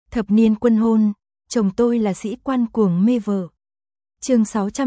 Thập niên quân hôn, chồng tôi là sĩ quan cuồng mê vợ. Chương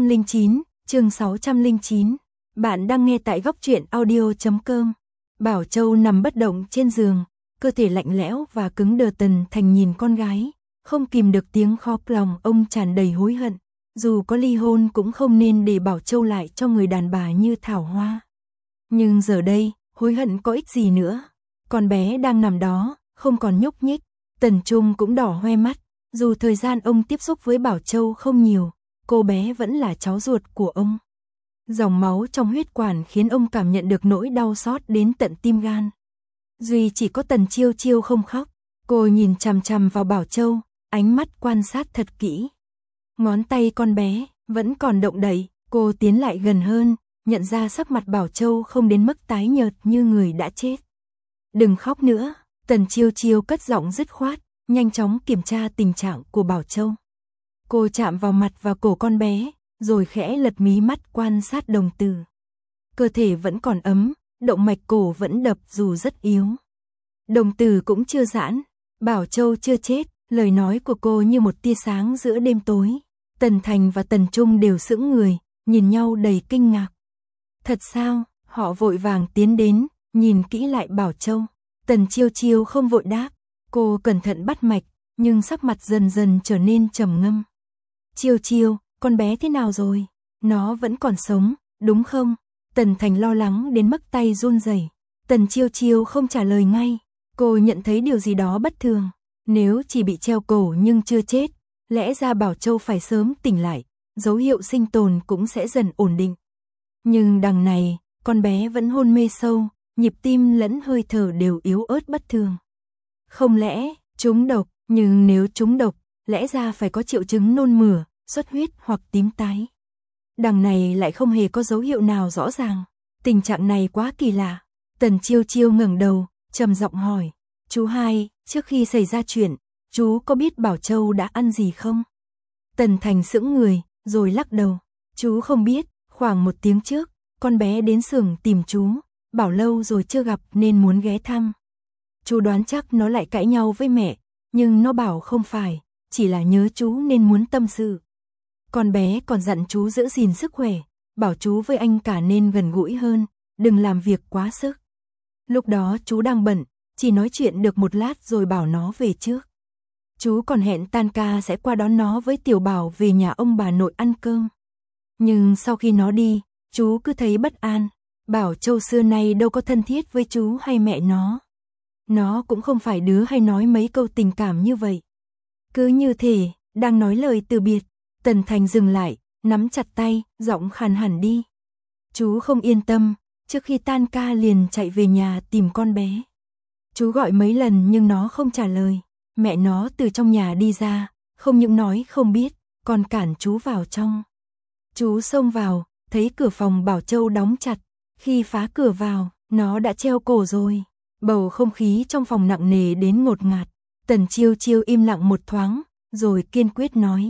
609. Bạn đang nghe tại góc truyện audio.com. Bảo Châu nằm bất động trên giường, cơ thể lạnh lẽo và cứng đờ. Tần Thành nhìn con gái, không kìm được tiếng khóc, lòng ông tràn đầy hối hận. Dù có ly hôn cũng không nên để Bảo Châu lại cho người đàn bà như Thảo Hoa. Nhưng giờ đây, hối hận có ích gì nữa. Con bé đang nằm đó, không còn nhúc nhích. Tần Trung cũng đỏ hoe mắt. Dù thời gian ông tiếp xúc với Bảo Châu không nhiều, cô bé vẫn là cháu ruột của ông. Dòng máu trong huyết quản khiến ông cảm nhận được nỗi đau xót đến tận tim gan. Duy chỉ có Tần Chiêu Chiêu không khóc. Cô nhìn chằm chằm vào Bảo Châu, ánh mắt quan sát thật kỹ. Ngón tay con bé vẫn còn động đậy. Cô tiến lại gần hơn, nhận ra sắc mặt Bảo Châu không đến mức tái nhợt như người đã chết. Đừng khóc nữa. Tần Chiêu Chiêu cất giọng dứt khoát, nhanh chóng kiểm tra tình trạng của Bảo Châu. Cô chạm vào mặt và cổ con bé, rồi khẽ lật mí mắt quan sát đồng tử. Cơ thể vẫn còn ấm, động mạch cổ vẫn đập dù rất yếu. Đồng tử cũng chưa giãn, Bảo Châu chưa chết, lời nói của cô như một tia sáng giữa đêm tối. Tần Thành và Tần Trung đều sững người, nhìn nhau đầy kinh ngạc. Thật sao? Họ vội vàng tiến đến, nhìn kỹ lại Bảo Châu. Tần Chiêu Chiêu không vội đáp, cô cẩn thận bắt mạch, nhưng sắc mặt dần dần trở nên trầm ngâm. Chiêu Chiêu, con bé thế nào rồi? Nó vẫn còn sống, đúng không? Tần Thành lo lắng đến mức tay run rẩy. Tần Chiêu Chiêu không trả lời ngay, cô nhận thấy điều gì đó bất thường. Nếu chỉ bị treo cổ nhưng chưa chết, lẽ ra Bảo Châu phải sớm tỉnh lại, dấu hiệu sinh tồn cũng sẽ dần ổn định. Nhưng đằng này, con bé vẫn hôn mê sâu, nhịp tim lẫn hơi thở đều yếu ớt bất thường. Không lẽ trúng độc? Nhưng nếu trúng độc, lẽ ra phải có triệu chứng nôn mửa, xuất huyết hoặc tím tái. Đằng này lại không hề có dấu hiệu nào rõ ràng. Tình trạng này quá kỳ lạ. Tần Chiêu Chiêu ngẩng đầu, trầm giọng hỏi, chú hai, trước khi xảy ra chuyện, chú có biết Bảo Châu đã ăn gì không? Tần Thành sững người, rồi lắc đầu, chú không biết. Khoảng 1 tiếng trước, con bé đến xưởng tìm chú, bảo lâu rồi chưa gặp nên muốn ghé thăm. Chú đoán chắc nó lại cãi nhau với mẹ, nhưng nó bảo không phải, chỉ là nhớ chú nên muốn tâm sự. Con bé còn dặn chú giữ gìn sức khỏe, bảo chú với anh cả nên gần gũi hơn, đừng làm việc quá sức. Lúc đó chú đang bận, chỉ nói chuyện được 1 lát rồi bảo nó về trước. Chú còn hẹn tan ca sẽ qua đón nó với Tiểu Bảo về nhà ông bà nội ăn cơm. Nhưng sau khi nó đi, chú cứ thấy bất an. Bảo Châu xưa nay đâu có thân thiết với chú hay mẹ nó. Nó cũng không phải đứa hay nói mấy câu tình cảm như vậy. Cứ như thể đang nói lời từ biệt. Tần Thành dừng lại, nắm chặt tay, giọng khàn hẳn đi. Chú không yên tâm, trước khi tan ca liền chạy về nhà tìm con bé. Chú gọi mấy lần nhưng nó không trả lời. Mẹ nó từ trong nhà đi ra, không những nói không biết, còn cản chú vào trong. Chú xông vào, thấy cửa phòng Bảo Châu đóng chặt. Khi phá cửa vào, nó đã treo cổ rồi. Bầu không khí trong phòng nặng nề đến ngột ngạt. Tần Chiêu Chiêu im lặng một thoáng, rồi kiên quyết nói.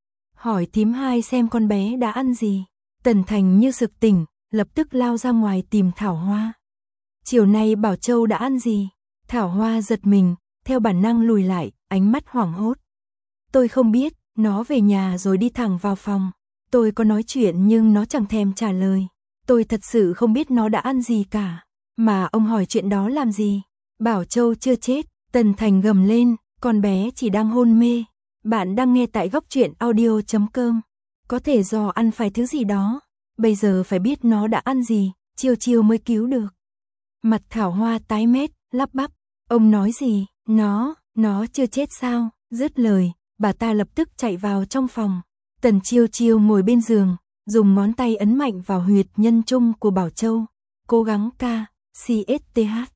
Hỏi thím hai xem con bé đã ăn gì. Tần Thành như sực tỉnh, lập tức lao ra ngoài tìm Thảo Hoa. Chiều nay Bảo Châu đã ăn gì? Thảo Hoa giật mình, theo bản năng lùi lại, ánh mắt hoảng hốt. Tôi không biết, nó về nhà rồi đi thẳng vào phòng. Tôi có nói chuyện nhưng nó chẳng thèm trả lời. Tôi thật sự không biết nó đã ăn gì cả. Mà ông hỏi chuyện đó làm gì? Bảo Châu chưa chết. Tần Thành gầm lên, con bé chỉ đang hôn mê. Bạn đang nghe tại góc truyện audio.com. Có thể do ăn phải thứ gì đó. Bây giờ phải biết nó đã ăn gì, Chiêu Chiêu mới cứu được. Mặt Thảo Hoa tái mét, lắp bắp. Ông nói gì? Nó chưa chết sao? Dứt lời, bà ta lập tức chạy vào trong phòng. Tần Chiêu Chiêu ngồi bên giường, dùng ngón tay ấn mạnh vào huyệt nhân trung của Bảo Châu, cố gắng ca, CSTH.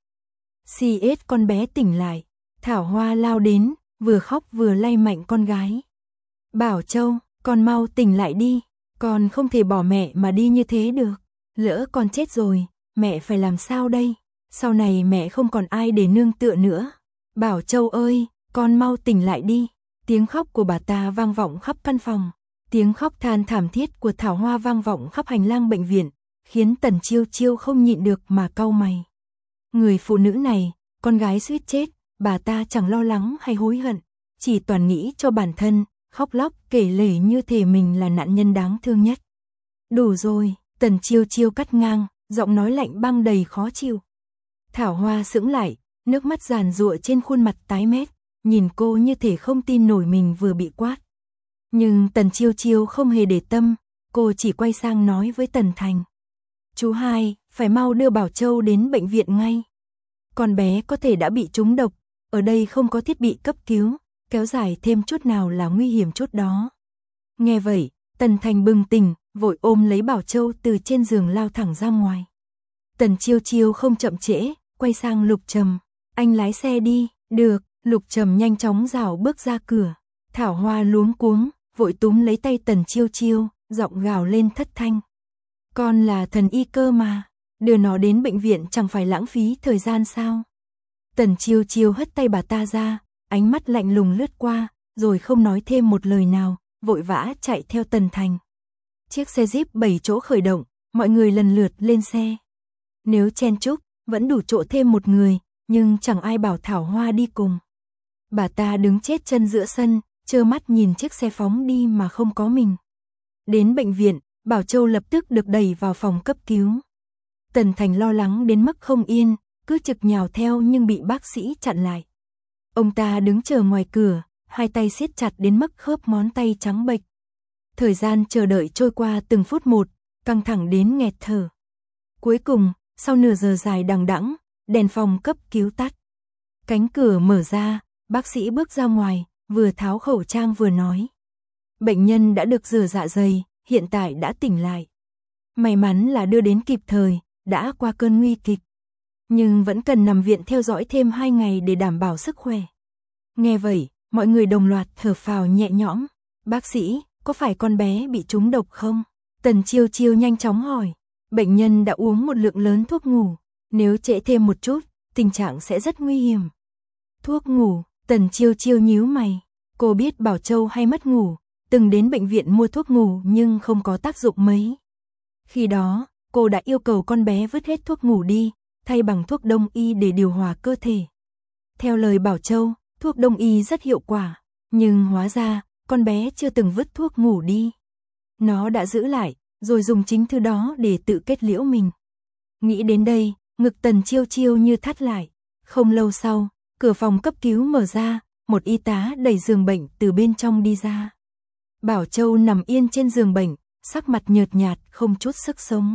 CS con bé tỉnh lại. Thảo Hoa lao đến, vừa khóc vừa lay mạnh con gái. Bảo Châu, con mau tỉnh lại đi, con không thể bỏ mẹ mà đi như thế được. Lỡ con chết rồi, mẹ phải làm sao đây? Sau này mẹ không còn ai để nương tựa nữa. Bảo Châu ơi, con mau tỉnh lại đi. Tiếng khóc của bà ta vang vọng khắp căn phòng. Tiếng khóc than thảm thiết của Thảo Hoa vang vọng khắp hành lang bệnh viện, khiến Tần Chiêu Chiêu không nhịn được mà cau mày. Người phụ nữ này, con gái suýt chết, bà ta chẳng lo lắng hay hối hận, chỉ toàn nghĩ cho bản thân, khóc lóc kể lể như thể mình là nạn nhân đáng thương nhất. Đủ rồi, Tần Chiêu Chiêu cắt ngang, giọng nói lạnh băng đầy khó chịu. Thảo Hoa sững lại, nước mắt giàn giụa trên khuôn mặt tái mét, nhìn cô như thể không tin nổi mình vừa bị quát. Nhưng Tần Chiêu Chiêu không hề để tâm, cô chỉ quay sang nói với Tần Thành. Chú hai, phải mau đưa Bảo Châu đến bệnh viện ngay. Con bé có thể đã bị trúng độc, ở đây không có thiết bị cấp cứu, kéo dài thêm chút nào là nguy hiểm chút đó. Nghe vậy, Tần Thành bừng tỉnh, vội ôm lấy Bảo Châu từ trên giường lao thẳng ra ngoài. Tần Chiêu Chiêu không chậm trễ, quay sang Lục Trầm. Anh lái xe đi, được, Lục Trầm nhanh chóng rảo bước ra cửa. Thảo Hoa luống cuống, vội túm lấy tay Tần Chiêu Chiêu, giọng gào lên thất thanh. Con là thần y cơ mà, đưa nó đến bệnh viện chẳng phải lãng phí thời gian sao? Tần Chiêu Chiêu hất tay bà ta ra, ánh mắt lạnh lùng lướt qua, rồi không nói thêm một lời nào, vội vã chạy theo Tần Thành. Chiếc xe Jeep 7 chỗ khởi động, mọi người lần lượt lên xe. Nếu chen chúc, vẫn đủ chỗ thêm một người, nhưng chẳng ai bảo Thảo Hoa đi cùng. Bà ta đứng chết chân giữa sân, trơ mắt nhìn chiếc xe phóng đi mà không có mình. Đến bệnh viện, Bảo Châu lập tức được đẩy vào phòng cấp cứu. Tần Thành lo lắng đến mức không yên, cứ trực nhào theo nhưng bị bác sĩ chặn lại. Ông ta đứng chờ ngoài cửa, hai tay siết chặt đến mức khớp ngón tay trắng bệch. Thời gian chờ đợi trôi qua từng phút một, căng thẳng đến nghẹt thở. Cuối cùng, sau nửa giờ dài đằng đẵng, đèn phòng cấp cứu tắt. Cánh cửa mở ra, bác sĩ bước ra ngoài, vừa tháo khẩu trang vừa nói. Bệnh nhân đã được rửa dạ dày, hiện tại đã tỉnh lại. May mắn là đưa đến kịp thời, đã qua cơn nguy kịch. Nhưng vẫn cần nằm viện theo dõi thêm 2 ngày để đảm bảo sức khỏe. Nghe vậy, mọi người đồng loạt thở phào nhẹ nhõm. Bác sĩ, có phải con bé bị trúng độc không? Tần Chiêu Chiêu nhanh chóng hỏi. Bệnh nhân đã uống một lượng lớn thuốc ngủ. Nếu trễ thêm một chút, tình trạng sẽ rất nguy hiểm. Thuốc ngủ, Tần Chiêu Chiêu nhíu mày. Cô biết Bảo Châu hay mất ngủ, từng đến bệnh viện mua thuốc ngủ nhưng không có tác dụng mấy. Khi đó, cô đã yêu cầu con bé vứt hết thuốc ngủ đi, thay bằng thuốc đông y để điều hòa cơ thể. Theo lời Bảo Châu, thuốc đông y rất hiệu quả, nhưng hóa ra, con bé chưa từng vứt thuốc ngủ đi. Nó đã giữ lại, rồi dùng chính thứ đó để tự kết liễu mình. Nghĩ đến đây, ngực Tần Chiêu Chiêu như thắt lại. Không lâu sau, cửa phòng cấp cứu mở ra, một y tá đẩy giường bệnh từ bên trong đi ra. Bảo Châu nằm yên trên giường bệnh, sắc mặt nhợt nhạt, không chút sức sống.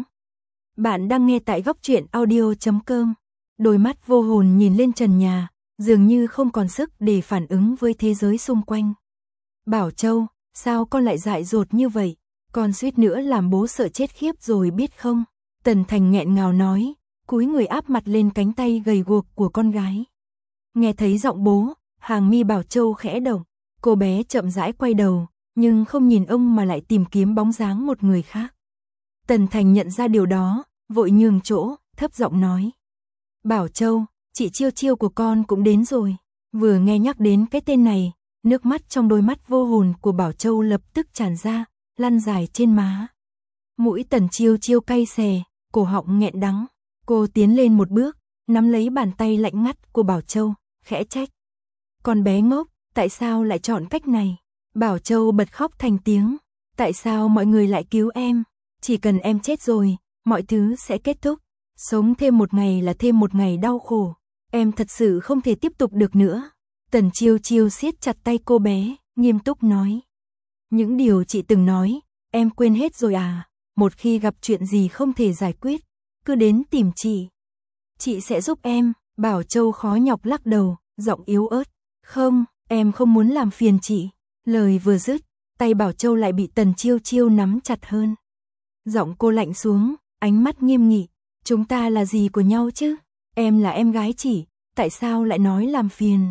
Bạn đang nghe tại góc truyện audio.com. Đôi mắt vô hồn nhìn lên trần nhà, dường như không còn sức để phản ứng với thế giới xung quanh. Bảo Châu, sao con lại dại dột như vậy? Con suýt nữa làm bố sợ chết khiếp rồi biết không? Tần Thành nghẹn ngào nói, cúi người áp mặt lên cánh tay gầy guộc của con gái. Nghe thấy giọng bố, hàng mi Bảo Châu khẽ động. Cô bé chậm rãi quay đầu, nhưng không nhìn ông mà lại tìm kiếm bóng dáng một người khác. Tần Thành nhận ra điều đó, vội nhường chỗ, thấp giọng nói. Bảo Châu, chị Chiêu Chiêu của con cũng đến rồi. Vừa nghe nhắc đến cái tên này, nước mắt trong đôi mắt vô hồn của Bảo Châu lập tức tràn ra, lăn dài trên má. Mũi Tần Chiêu Chiêu cay xè, cổ họng nghẹn đắng. Cô tiến lên một bước, nắm lấy bàn tay lạnh ngắt của Bảo Châu, khẽ trách. Con bé ngốc, tại sao lại chọn cách này? Bảo Châu bật khóc thành tiếng. Tại sao mọi người lại cứu em? Chỉ cần em chết rồi, mọi thứ sẽ kết thúc. Sống thêm một ngày là thêm một ngày đau khổ. Em thật sự không thể tiếp tục được nữa. Tần Chiêu Chiêu siết chặt tay cô bé, nghiêm túc nói. Những điều chị từng nói, em quên hết rồi à? Một khi gặp chuyện gì không thể giải quyết, cứ đến tìm chị. Chị sẽ giúp em. Bảo Châu khó nhọc lắc đầu, giọng yếu ớt. Không, em không muốn làm phiền chị. Lời vừa dứt, tay Bảo Châu lại bị Tần Chiêu Chiêu nắm chặt hơn. Giọng cô lạnh xuống, ánh mắt nghiêm nghị. Chúng ta là gì của nhau chứ? Em là em gái chị, tại sao lại nói làm phiền?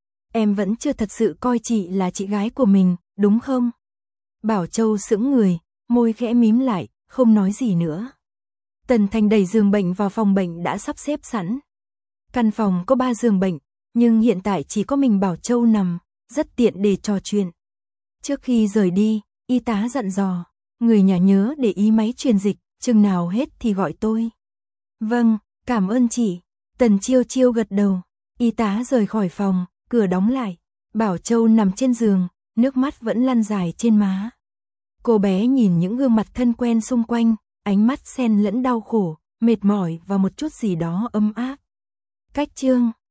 Em vẫn chưa thật sự coi chị là chị gái của mình, đúng không? Bảo Châu sững người, môi khẽ mím lại, không nói gì nữa. Tần Thành đẩy giường bệnh vào phòng bệnh đã sắp xếp sẵn. Căn phòng có 3 giường bệnh, nhưng hiện tại chỉ có mình Bảo Châu nằm, rất tiện để trò chuyện. Trước khi rời đi, y tá dặn dò, người nhà nhớ để ý máy truyền dịch, chừng nào hết thì gọi tôi. Vâng, cảm ơn chị. Tần Chiêu Chiêu gật đầu. Y tá rời khỏi phòng, cửa đóng lại. Bảo Châu nằm trên giường, nước mắt vẫn lăn dài trên má. Cô bé nhìn những gương mặt thân quen xung quanh, ánh mắt xen lẫn đau khổ, mệt mỏi và một chút gì đó ấm áp. Cách chương